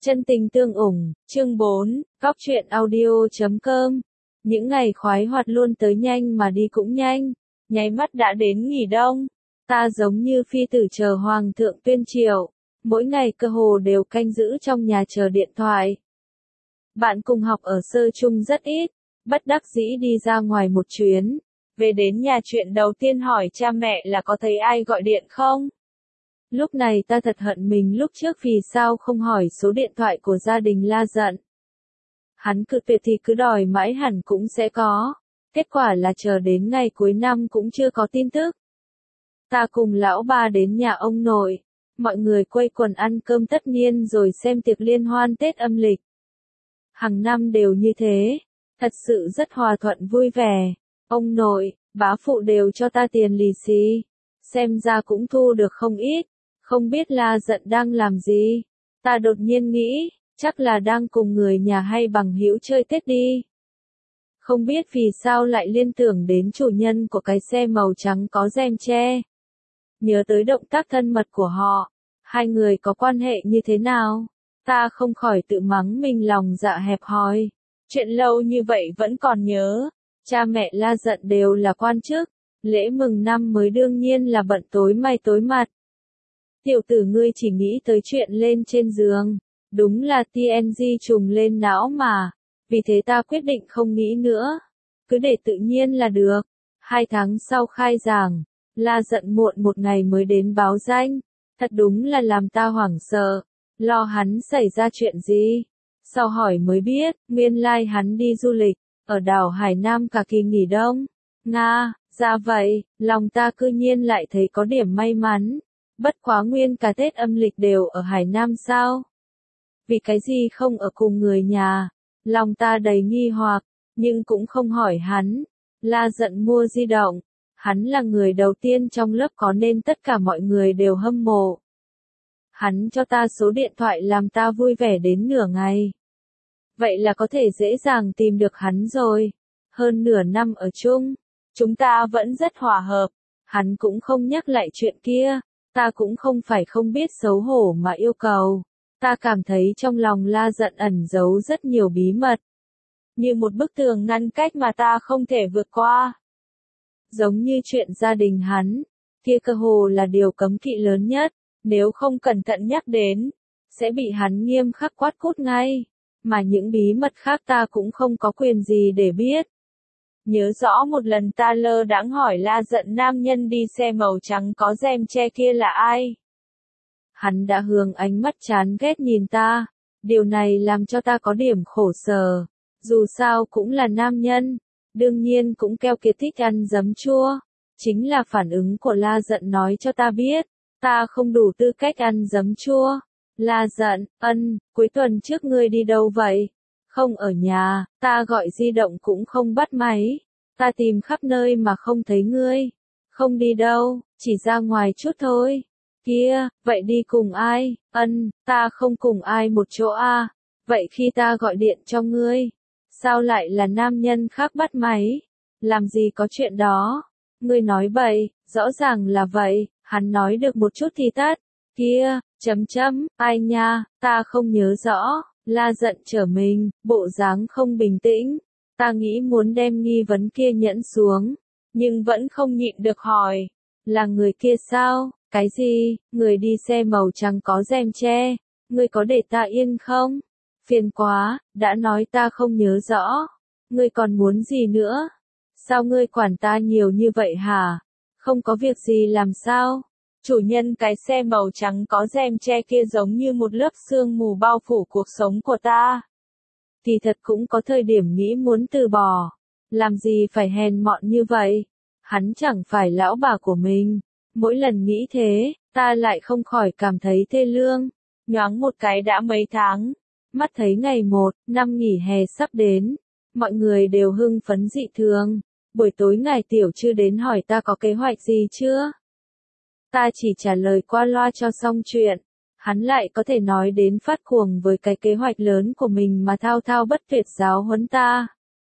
Chân tình tương ủng, chương 4, góc truyện audio.com. Những ngày khoái hoạt luôn tới nhanh mà đi cũng nhanh, nháy mắt đã đến nghỉ đông. Ta giống như phi tử chờ hoàng thượng tuyên triệu, mỗi ngày cơ hồ đều canh giữ trong nhà chờ điện thoại. Bạn cùng học ở sơ chung rất ít, bất đắc dĩ đi ra ngoài một chuyến. Về đến nhà chuyện đầu tiên hỏi cha mẹ là có thấy ai gọi điện không? Lúc này ta thật hận mình lúc trước vì sao không hỏi số điện thoại của gia đình La Dận. Hắn cự tuyệt thì cứ đòi mãi hẳn cũng sẽ có. Kết quả là chờ đến ngày cuối năm cũng chưa có tin tức. Ta cùng lão ba đến nhà ông nội. Mọi người quây quần ăn cơm tất niên rồi xem tiệc liên hoan Tết âm lịch. Hàng năm đều như thế. Thật sự rất hòa thuận vui vẻ. Ông nội, bá phụ đều cho ta tiền lì xì. Xem ra cũng thu được không ít. Không biết La Dận đang làm gì. Ta đột nhiên nghĩ, chắc là đang cùng người nhà hay bằng hữu chơi Tết đi. Không biết vì sao lại liên tưởng đến chủ nhân của cái xe màu trắng có rèm che. Nhớ tới động tác thân mật của họ. Hai người có quan hệ như thế nào? Ta không khỏi tự mắng mình lòng dạ hẹp hòi. Chuyện lâu như vậy vẫn còn nhớ. Cha mẹ La Dận đều là quan chức. Lễ mừng năm mới đương nhiên là bận tối mày tối mặt. Tiểu tử ngươi chỉ nghĩ tới chuyện lên trên giường. Đúng là TNG trùng lên não mà. Vì thế ta quyết định không nghĩ nữa. Cứ để tự nhiên là được. 2 tháng sau khai giảng, La Dận muộn một ngày mới đến báo danh. Thật đúng là làm ta hoảng sợ. Lo hắn xảy ra chuyện gì. Sau hỏi mới biết, nguyên lai hắn đi du lịch, ở đảo Hải Nam cả kỳ nghỉ đông. Nga, ra vậy, lòng ta cư nhiên lại thấy có điểm may mắn. Bất quá nguyên cả Tết âm lịch đều ở Hải Nam sao? Vì cái gì không ở cùng người nhà? Lòng ta đầy nghi hoặc, nhưng cũng không hỏi hắn. La Dận mua di động. Hắn là người đầu tiên trong lớp có nên tất cả mọi người đều hâm mộ. Hắn cho ta số điện thoại làm ta vui vẻ đến nửa ngày. Vậy là có thể dễ dàng tìm được hắn rồi. Hơn nửa năm ở chung, chúng ta vẫn rất hòa hợp. Hắn cũng không nhắc lại chuyện kia. Ta cũng không phải không biết xấu hổ mà yêu cầu. Ta cảm thấy trong lòng La Dận ẩn giấu rất nhiều bí mật. Như một bức tường ngăn cách mà ta không thể vượt qua. Giống như chuyện gia đình hắn, kia cơ hồ là điều cấm kỵ lớn nhất. Nếu không cẩn thận nhắc đến, sẽ bị hắn nghiêm khắc quát cút ngay. Mà những bí mật khác ta cũng không có quyền gì để biết. Nhớ rõ một lần ta lơ đãng hỏi La Dận nam nhân đi xe màu trắng có rèm che kia là ai. Hắn đã hướng ánh mắt chán ghét nhìn ta. Điều này làm cho ta có điểm khổ sở. Dù sao cũng là nam nhân. Đương nhiên cũng keo kiệt thích ăn giấm chua. Chính là phản ứng của La Dận nói cho ta biết. Ta không đủ tư cách ăn giấm chua. La Dận, cuối tuần trước ngươi đi đâu vậy? Không ở nhà, ta gọi di động cũng không bắt máy. Ta tìm khắp nơi mà không thấy ngươi. Không đi đâu, chỉ ra ngoài chút thôi. Kia, vậy đi cùng ai? Ta không cùng ai một chỗ à. Vậy khi ta gọi điện cho ngươi, sao lại là nam nhân khác bắt máy? Làm gì có chuyện đó? Ngươi nói bậy, rõ ràng là vậy. Hắn nói được một chút thì tắt. Kia, ai nha, ta không nhớ rõ. La Dận trở mình, bộ dáng không bình tĩnh. Ta nghĩ muốn đem nghi vấn kia nhẫn xuống, nhưng vẫn không nhịn được hỏi. Là người kia sao? Cái gì? Người đi xe màu trắng có rèm che. Ngươi có để ta yên không? Phiền quá, đã nói ta không nhớ rõ. Ngươi còn muốn gì nữa? Sao ngươi quản ta nhiều như vậy hả? Không có việc gì làm sao? Chủ nhân cái xe màu trắng có rèm che kia giống như một lớp sương mù bao phủ cuộc sống của ta. Thì thật cũng có thời điểm nghĩ muốn từ bỏ. Làm gì phải hèn mọn như vậy? Hắn chẳng phải lão bà của mình. Mỗi lần nghĩ thế, ta lại không khỏi cảm thấy thê lương. Nhoáng một cái đã mấy tháng. Mắt thấy ngày 1, năm nghỉ hè sắp đến. Mọi người đều hưng phấn dị thường. Buổi tối ngài tiểu chưa đến hỏi ta có kế hoạch gì chưa? Ta chỉ trả lời qua loa cho xong chuyện. Hắn lại có thể nói đến phát cuồng với cái kế hoạch lớn của mình mà thao thao bất tuyệt giáo huấn ta.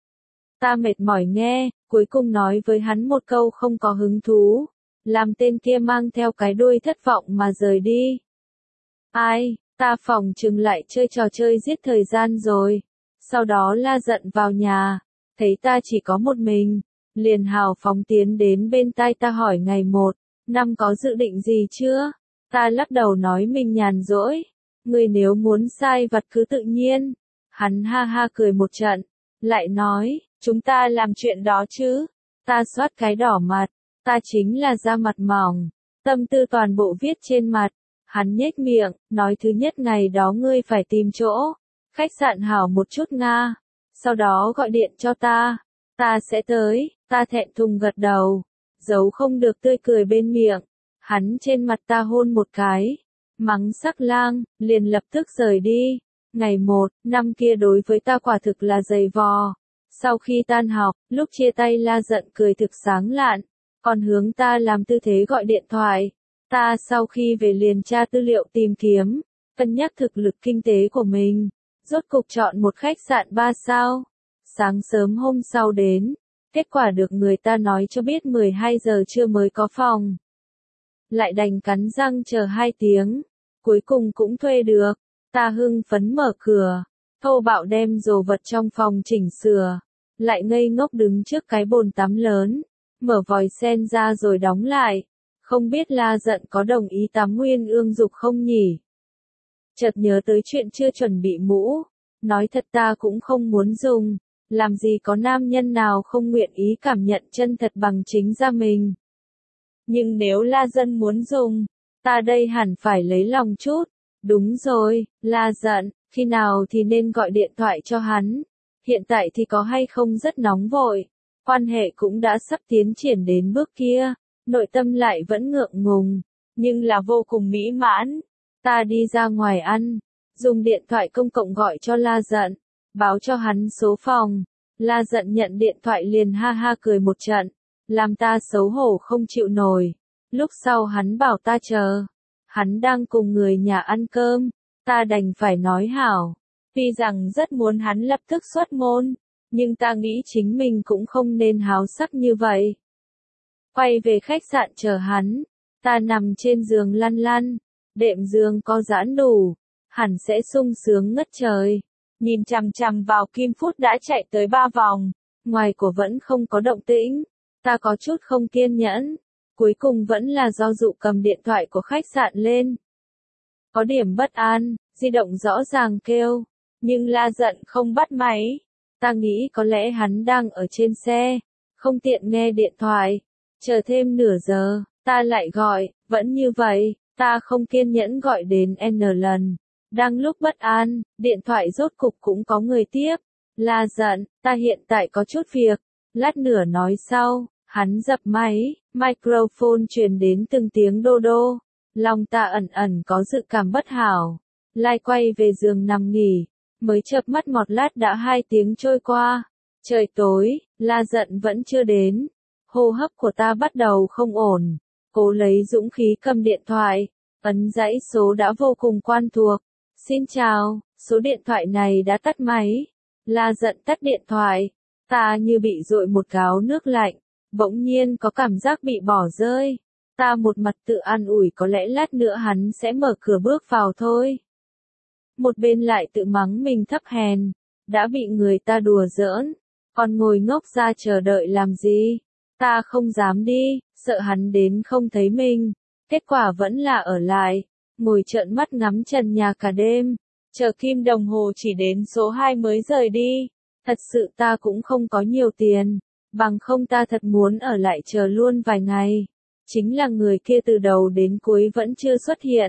Ta mệt mỏi nghe, cuối cùng nói với hắn một câu không có hứng thú. Làm tên kia mang theo cái đuôi thất vọng mà rời đi. Ai, Ta phòng chừng lại chơi trò chơi giết thời gian rồi. Sau đó La Dận vào nhà, thấy ta chỉ có một mình, liền hào phóng tiến đến bên tai ta hỏi ngày 1, năm có dự định gì chưa? Ta lắc đầu nói mình nhàn rỗi. Người nếu muốn sai vặt cứ tự nhiên. Hắn ha ha cười một trận, lại nói, chúng ta làm chuyện đó chứ. Ta xoát cái đỏ mặt, ta chính là da mặt mỏng, tâm tư toàn bộ viết trên mặt. Hắn nhếch miệng, nói thứ nhất ngày đó ngươi phải tìm chỗ, khách sạn hảo một chút Nga, sau đó gọi điện cho ta sẽ tới. Ta thẹn thùng gật đầu, giấu không được tươi cười bên miệng. Hắn trên mặt ta hôn một cái, mắng sắc lang, liền lập tức rời đi. Ngày 1, năm kia đối với ta quả thực là dày vò. Sau khi tan học, lúc chia tay La Dận cười thực sáng lạn, còn hướng ta làm tư thế gọi điện thoại. Ta sau khi về liền tra tư liệu tìm kiếm, cân nhắc thực lực kinh tế của mình, rốt cục chọn một khách sạn 3 sao. Sáng sớm hôm sau đến, kết quả được người ta nói cho biết 12 giờ trưa mới có phòng. Lại đành cắn răng chờ 2 tiếng, cuối cùng cũng thuê được. Ta hưng phấn mở cửa, thô bạo đem đồ vật trong phòng chỉnh sửa, lại ngây ngốc đứng trước cái bồn tắm lớn, mở vòi sen ra rồi đóng lại. Không biết La Dận có đồng ý tắm nguyên ương dục không nhỉ? Chợt nhớ tới chuyện chưa chuẩn bị mũ, nói thật ta cũng không muốn dùng, làm gì có nam nhân nào không nguyện ý cảm nhận chân thật bằng chính da mình. Nhưng nếu La Dận muốn dùng, ta đây hẳn phải lấy lòng chút. Đúng rồi, La Dận, khi nào thì nên gọi điện thoại cho hắn? Hiện tại thì có hay không rất nóng vội, quan hệ cũng đã sắp tiến triển đến bước kia. Nội tâm lại vẫn ngượng ngùng, nhưng là vô cùng mỹ mãn. Ta đi ra ngoài ăn, dùng điện thoại công cộng gọi cho La Dận, báo cho hắn số phòng. La Dận nhận điện thoại liền ha ha cười một trận, làm ta xấu hổ không chịu nổi. Lúc sau hắn bảo ta chờ, hắn đang cùng người nhà ăn cơm, ta đành phải nói hảo. Tuy rằng rất muốn hắn lập tức xuất môn, nhưng ta nghĩ chính mình cũng không nên háo sắc như vậy. Quay về khách sạn chờ hắn, ta nằm trên giường lăn lăn, đệm giường có giãn đủ, hẳn sẽ sung sướng ngất trời. Nhìn chằm chằm vào Kim Phút đã chạy tới 3 vòng, ngoài của vẫn không có động tĩnh, ta có chút không kiên nhẫn, cuối cùng vẫn là do dụ cầm điện thoại của khách sạn lên. Có điểm bất an, di động rõ ràng kêu, nhưng La Dận không bắt máy, ta nghĩ có lẽ hắn đang ở trên xe, không tiện nghe điện thoại. Chờ thêm nửa giờ, ta lại gọi, vẫn như vậy, ta không kiên nhẫn gọi đến N lần. Đang lúc bất an, điện thoại rốt cục cũng có người tiếp. La Dận, ta hiện tại có chút việc, lát nữa nói sau. Hắn dập máy, microphone truyền đến từng tiếng đô đô. Lòng ta ẩn ẩn có dự cảm bất hảo. Lai quay về giường nằm nghỉ, mới chợp mắt một lát đã 2 tiếng trôi qua. Trời tối, La Dận vẫn chưa đến. Hô hấp của ta bắt đầu không ổn, cố lấy dũng khí cầm điện thoại, ấn dãy số đã vô cùng quen thuộc. Xin chào, số điện thoại này đã tắt máy. La Dận tắt điện thoại, ta như bị dội một gáo nước lạnh, bỗng nhiên có cảm giác bị bỏ rơi. Ta một mặt tự an ủi có lẽ lát nữa hắn sẽ mở cửa bước vào thôi. Một bên lại tự mắng mình thấp hèn, đã bị người ta đùa giỡn, còn ngồi ngốc ra chờ đợi làm gì. Ta không dám đi, sợ hắn đến không thấy mình. Kết quả vẫn là ở lại, ngồi trợn mắt ngắm trần nhà cả đêm, chờ kim đồng hồ chỉ đến số 2 mới rời đi. Thật sự ta cũng không có nhiều tiền, bằng không ta thật muốn ở lại chờ luôn vài ngày. Chính là người kia từ đầu đến cuối vẫn chưa xuất hiện.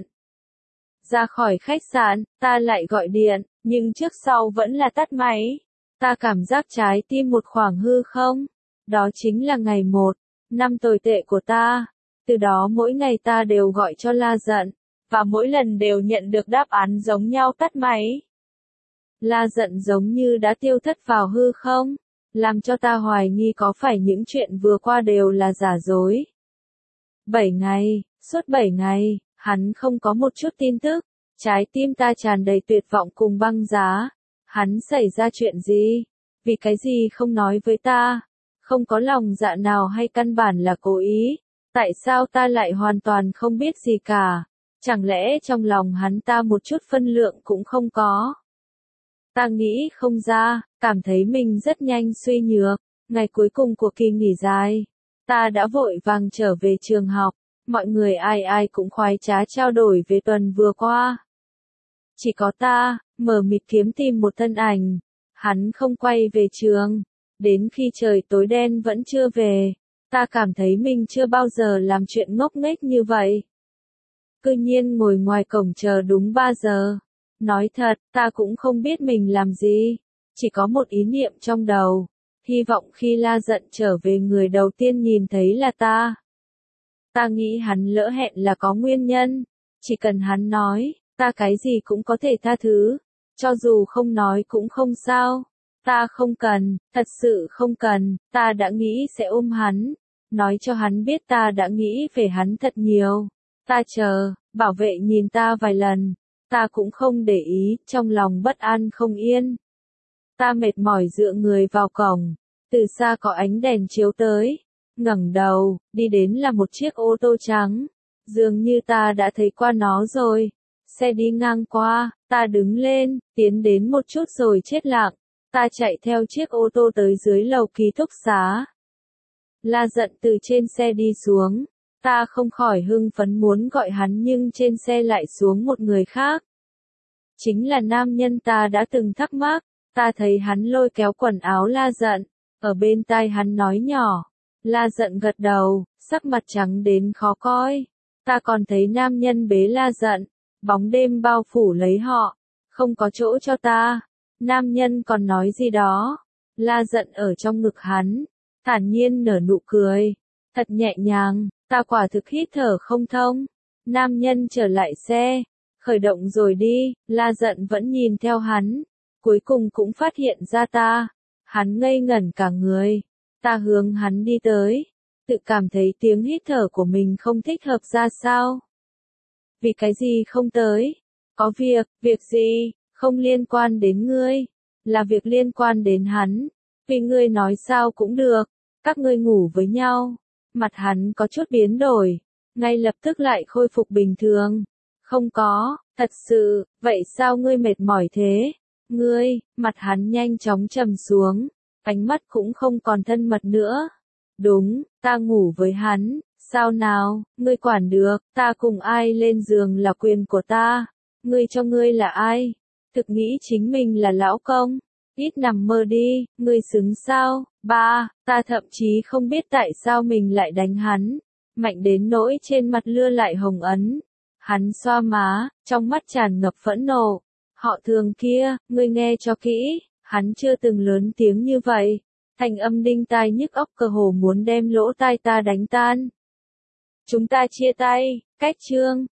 Ra khỏi khách sạn, ta lại gọi điện, nhưng trước sau vẫn là tắt máy. Ta cảm giác trái tim một khoảng hư không. Đó chính là ngày 1, năm tồi tệ của ta. Từ đó mỗi ngày ta đều gọi cho La Dận, và mỗi lần đều nhận được đáp án giống nhau tắt máy. La Dận giống như đã tiêu thất vào hư không, làm cho ta hoài nghi có phải những chuyện vừa qua đều là giả dối. 7 ngày, suốt 7 ngày, hắn không có một chút tin tức, trái tim ta tràn đầy tuyệt vọng cùng băng giá. Hắn xảy ra chuyện gì? Vì cái gì không nói với ta? Không có lòng dạ nào hay căn bản là cố ý? Tại sao ta lại hoàn toàn không biết gì cả? Chẳng lẽ trong lòng hắn ta một chút phân lượng cũng không có? Ta nghĩ không ra, cảm thấy mình rất nhanh suy nhược. Ngày cuối cùng của kỳ nghỉ dài, ta đã vội vàng trở về trường học. Mọi người ai ai cũng khoái trá trao đổi về tuần vừa qua. Chỉ có ta, mờ mịt kiếm tìm một thân ảnh. Hắn không quay về trường. Đến khi trời tối đen vẫn chưa về. Ta cảm thấy mình chưa bao giờ làm chuyện ngốc nghếch như vậy. Cứ nhiên ngồi ngoài cổng chờ đúng 3 giờ. Nói thật, ta cũng không biết mình làm gì. Chỉ có một ý niệm trong đầu. Hy vọng khi La Dận trở về người đầu tiên nhìn thấy là ta. Ta nghĩ hắn lỡ hẹn là có nguyên nhân. Chỉ cần hắn nói, ta cái gì cũng có thể tha thứ. Cho dù không nói cũng không sao. Ta không cần, thật sự không cần. Ta đã nghĩ sẽ ôm hắn. Nói cho hắn biết ta đã nghĩ về hắn thật nhiều. Ta chờ, bảo vệ nhìn ta vài lần. Ta cũng không để ý, trong lòng bất an không yên. Ta mệt mỏi dựa người vào cổng. Từ xa có ánh đèn chiếu tới. Ngẩng đầu, đi đến là một chiếc ô tô trắng. Dường như ta đã thấy qua nó rồi. Xe đi ngang qua, ta đứng lên, tiến đến một chút rồi chết lặng. Ta chạy theo chiếc ô tô tới dưới lầu ký túc xá. La Dận từ trên xe đi xuống. Ta không khỏi hưng phấn muốn gọi hắn nhưng trên xe lại xuống một người khác. Chính là nam nhân ta đã từng thắc mắc. Ta thấy hắn lôi kéo quần áo La Dận. Ở bên tai hắn nói nhỏ. La Dận gật đầu, sắc mặt trắng đến khó coi. Ta còn thấy nam nhân bế La Dận. Bóng đêm bao phủ lấy họ. Không có chỗ cho ta. Nam nhân còn nói gì đó. La Dận ở trong ngực hắn. Thản nhiên nở nụ cười. Thật nhẹ nhàng. Ta quả thực hít thở không thông. Nam nhân trở lại xe. Khởi động rồi đi. La Dận vẫn nhìn theo hắn. Cuối cùng cũng phát hiện ra ta. Hắn ngây ngẩn cả người. Ta hướng hắn đi tới. Tự cảm thấy tiếng hít thở của mình không thích hợp ra sao. Vì cái gì không tới? Có việc gì? Không liên quan đến ngươi. Là việc liên quan đến hắn. Vì ngươi nói sao cũng được. Các ngươi ngủ với nhau. Mặt hắn có chút biến đổi. Ngay lập tức lại khôi phục bình thường. Không có, thật sự, vậy sao ngươi mệt mỏi thế? Ngươi, mặt hắn nhanh chóng trầm xuống. Ánh mắt cũng không còn thân mật nữa. Đúng, ta ngủ với hắn. Sao nào, ngươi quản được, ta cùng ai lên giường là quyền của ta. Ngươi cho ngươi là ai? Thực nghĩ chính mình là lão công. Ít nằm mơ đi, ngươi xứng sao? Ba, ta thậm chí không biết tại sao mình lại đánh hắn. Mạnh đến nỗi trên mặt lưa lại hồng ấn. Hắn xoa má, trong mắt tràn ngập phẫn nộ. Họ Thường kia, ngươi nghe cho kỹ, hắn chưa từng lớn tiếng như vậy. Thành âm đinh tai nhức óc cơ hồ muốn đem lỗ tai ta đánh tan. Chúng ta chia tay, cách chương.